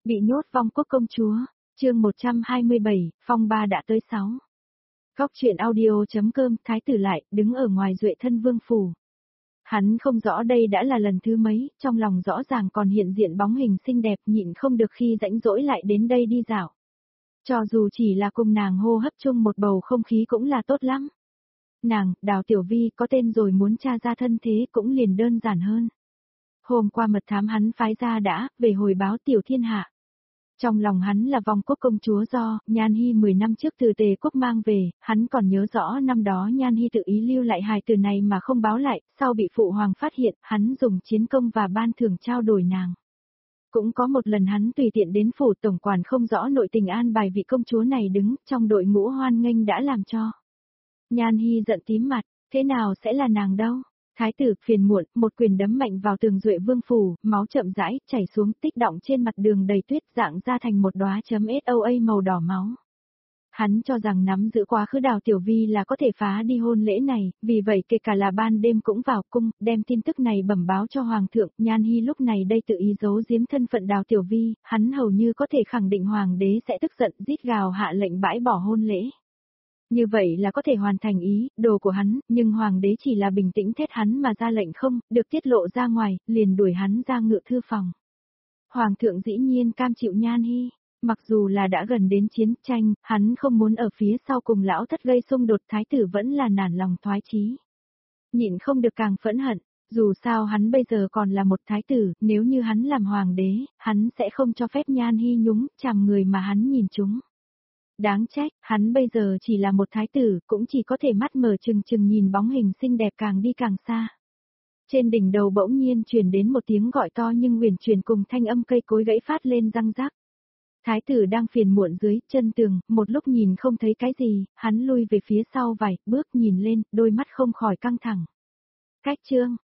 Bị nhốt vong quốc công chúa, chương 127, phong ba đã tới 6. Góc truyện audio.com Thái tử lại, đứng ở ngoài Duệ thân vương phủ. Hắn không rõ đây đã là lần thứ mấy, trong lòng rõ ràng còn hiện diện bóng hình xinh đẹp nhịn không được khi rãnh rỗi lại đến đây đi dạo. Cho dù chỉ là cùng nàng hô hấp chung một bầu không khí cũng là tốt lắm. Nàng, Đào Tiểu Vi có tên rồi muốn tra ra thân thế cũng liền đơn giản hơn. Hôm qua mật thám hắn phái ra đã, về hồi báo tiểu thiên hạ. Trong lòng hắn là vong quốc công chúa do, Nhan Hy 10 năm trước từ Tề quốc mang về, hắn còn nhớ rõ năm đó Nhan Hy tự ý lưu lại hài từ này mà không báo lại, sau bị phụ hoàng phát hiện, hắn dùng chiến công và ban thưởng trao đổi nàng. Cũng có một lần hắn tùy tiện đến phủ tổng quản không rõ nội tình an bài vị công chúa này đứng, trong đội ngũ hoan nghênh đã làm cho. Nhan Hy giận tím mặt, thế nào sẽ là nàng đâu? Thái tử phiền muộn, một quyền đấm mạnh vào tường Duệ vương phủ, máu chậm rãi, chảy xuống tích đọng trên mặt đường đầy tuyết dạng ra thành một đóa SOA màu đỏ máu. Hắn cho rằng nắm giữ quá khứ Đào Tiểu Vi là có thể phá đi hôn lễ này, vì vậy kể cả là ban đêm cũng vào cung, đem tin tức này bẩm báo cho Hoàng thượng. Nhan Hy lúc này đây tự ý giấu giếm thân phận Đào Tiểu Vi, hắn hầu như có thể khẳng định Hoàng đế sẽ tức giận rít gào hạ lệnh bãi bỏ hôn lễ. Như vậy là có thể hoàn thành ý, đồ của hắn, nhưng hoàng đế chỉ là bình tĩnh thét hắn mà ra lệnh không, được tiết lộ ra ngoài, liền đuổi hắn ra ngự thư phòng. Hoàng thượng dĩ nhiên cam chịu Nhan Hy, mặc dù là đã gần đến chiến tranh, hắn không muốn ở phía sau cùng lão thất gây xung đột, thái tử vẫn là nản lòng thoái chí. Nhịn không được càng phẫn hận, dù sao hắn bây giờ còn là một thái tử, nếu như hắn làm hoàng đế, hắn sẽ không cho phép Nhan Hy nhúng chàm người mà hắn nhìn chúng. Đáng trách, hắn bây giờ chỉ là một thái tử, cũng chỉ có thể mắt mở trừng trừng nhìn bóng hình xinh đẹp càng đi càng xa. Trên đỉnh đầu bỗng nhiên truyền đến một tiếng gọi to nhưng huyền truyền cùng thanh âm cây cối gãy phát lên răng rắc. Thái tử đang phiền muộn dưới chân tường, một lúc nhìn không thấy cái gì, hắn lui về phía sau vài bước nhìn lên, đôi mắt không khỏi căng thẳng. Cách chương,